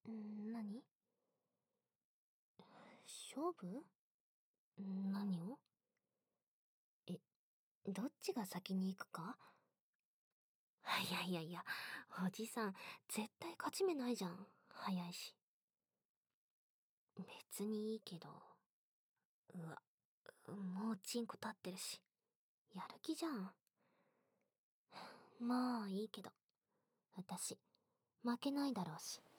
何？勝負？何を？え、どっちが先に行くか？いやいやいや、おじさん、絶対勝ち目ないじゃん。早いし。別にいいけど。うわ、もうチンコ立ってるし。やる気じゃん。まあいいけど。私、負けないだろうし。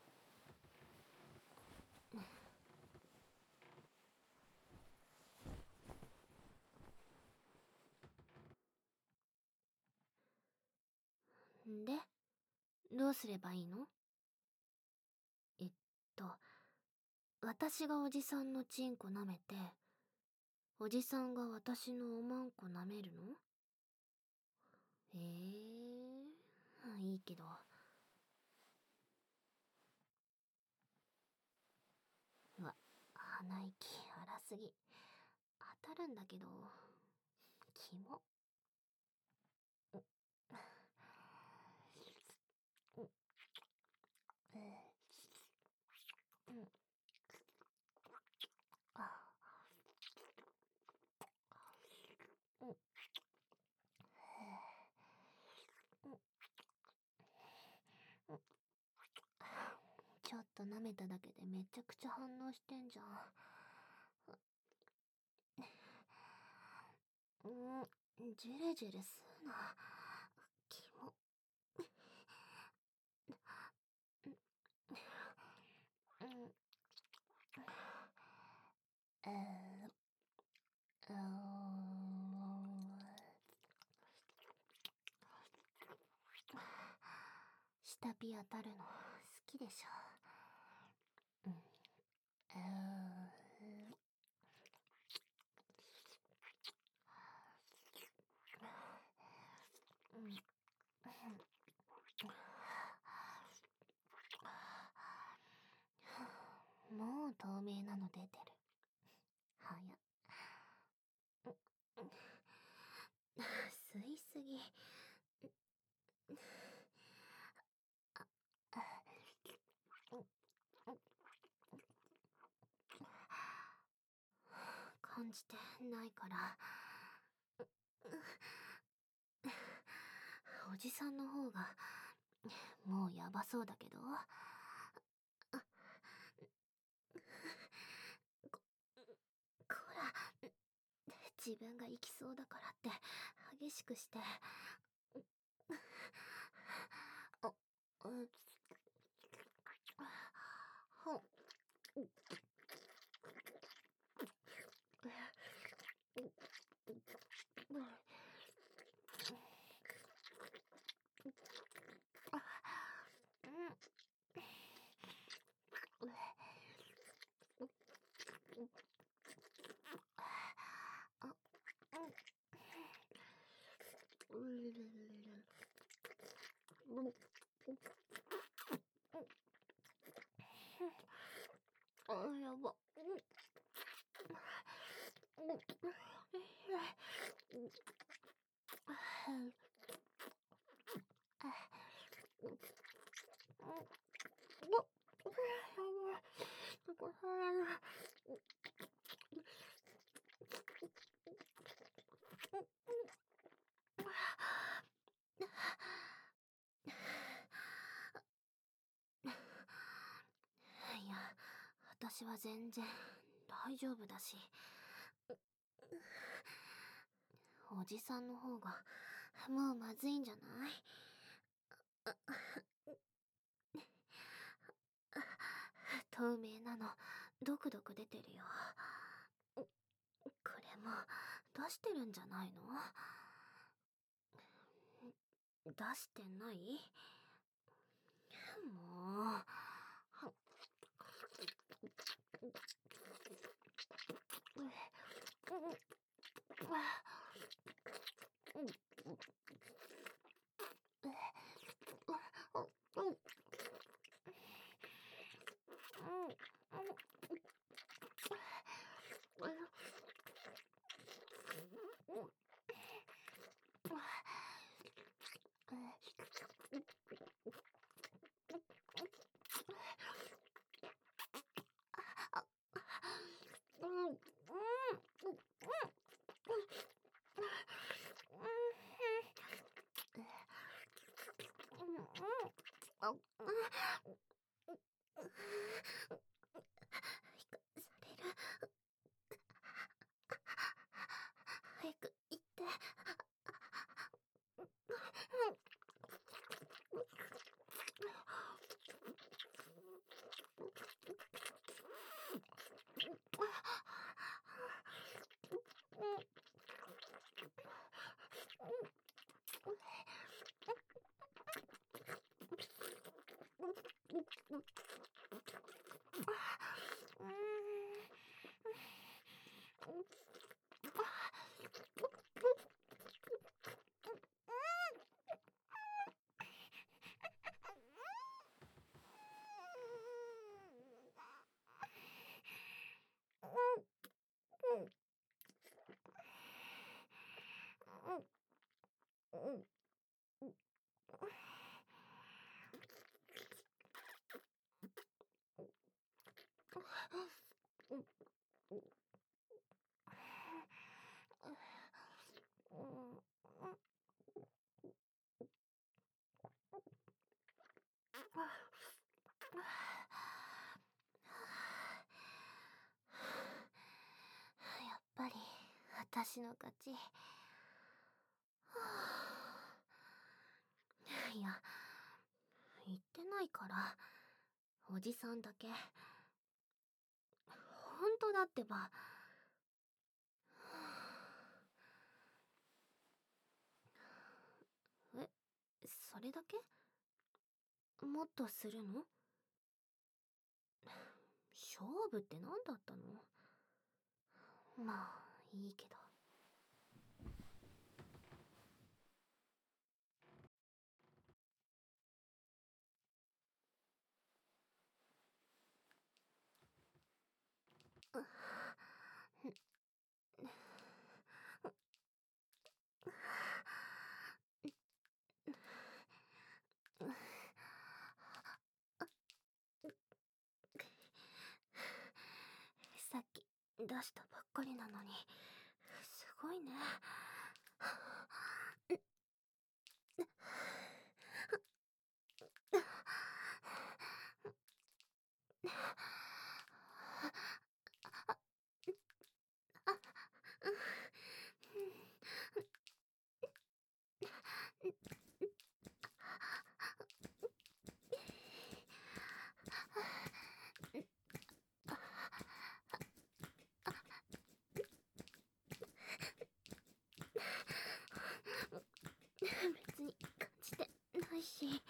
で、どうすればいいの？えっと、私がおじさんのチンコ舐めて、おじさんが私のおまんこ舐めるの？いいけど。うわ、鼻息荒すぎ。当たるんだけど、キモ。ちょっと舐めただけでめちゃくちゃ反応してんじゃん。ジェレジェレすうな。キモ。えー、うー下ピ当たるの好きでしょ。もう透明なの出てる。はや。吸いすぎ。感じてないから。おじさんの方がもうやばそうだけど。こら、自分が行きそうだからって激しくして。あ、ほん。やば。いや、私は全然大丈夫だし。おじさんの方がもうまずいんじゃない？透明なのドクドク出てるよ。これも出してるんじゃないの？出してない？もう。 れる。早く行って。やっぱり私の勝ち。いや、言ってないから。おじさんだけ。本当だってば。え、それだけ？もっとするの？勝負って何だったの？まあ、いいけど。さっき出したばっかりなのに、すごいね。別に感じてないし。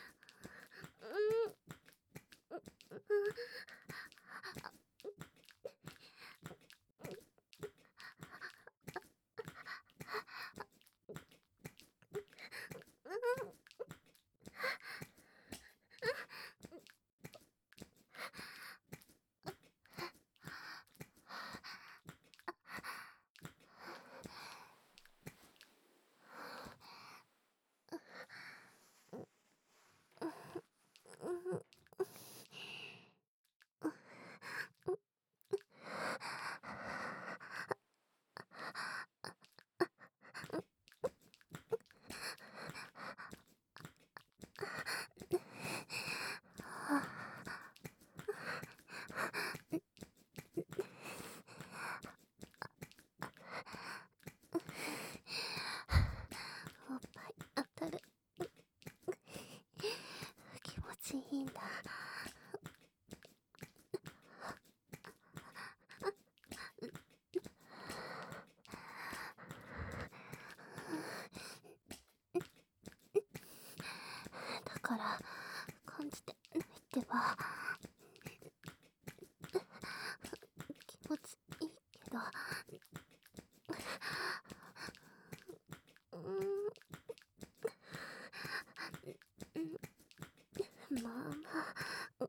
おっぱい当たる。気持ちいいんだ。だから感じてないってば。気持ちいいけど。まあまあ。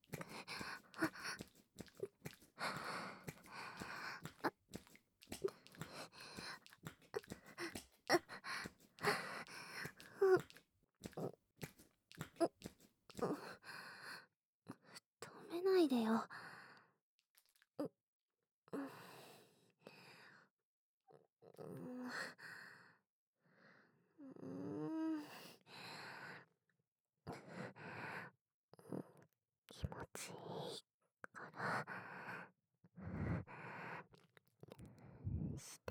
止めないでよ。気持いからして。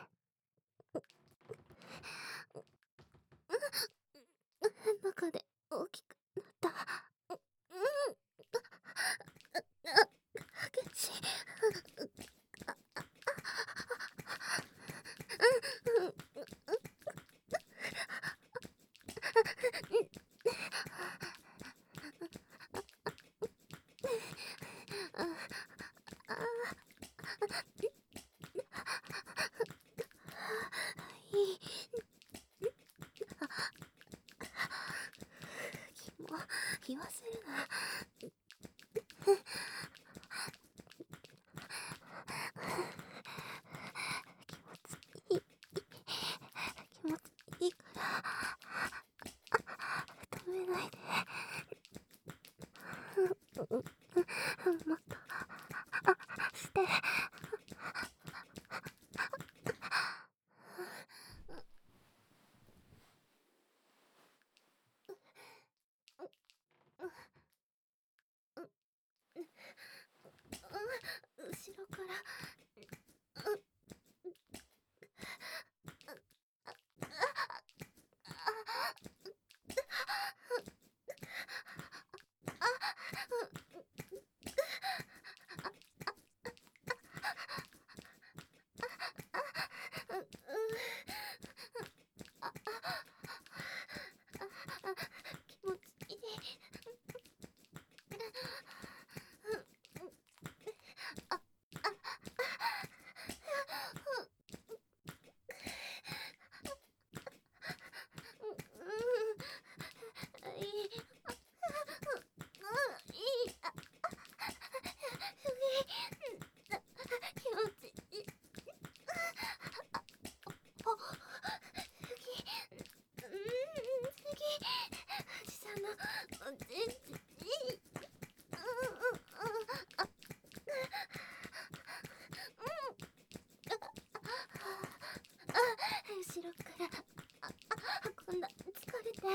中で大きくなった。激しい。言わせるな。気持ちいい。気持ちいいから止めないで。もっとして。後ろから気持ちいい。後ろからこんな疲れて。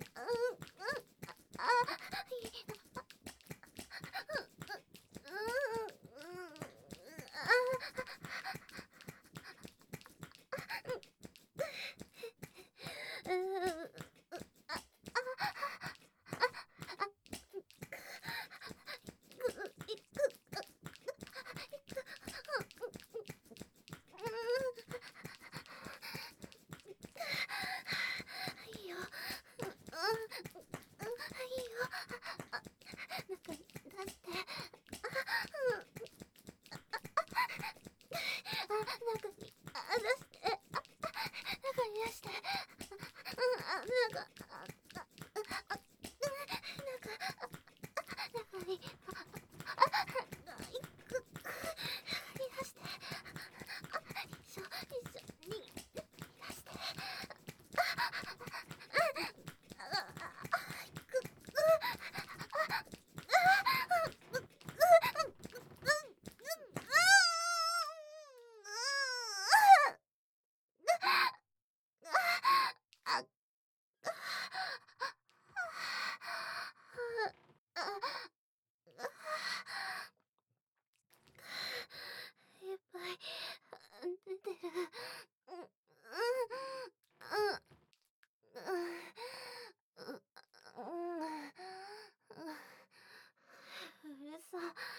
いいよ。いいよ。中に出して。中に出して。中に出して。中に出して。一緒に出して。いっぱい出てる。うるさ。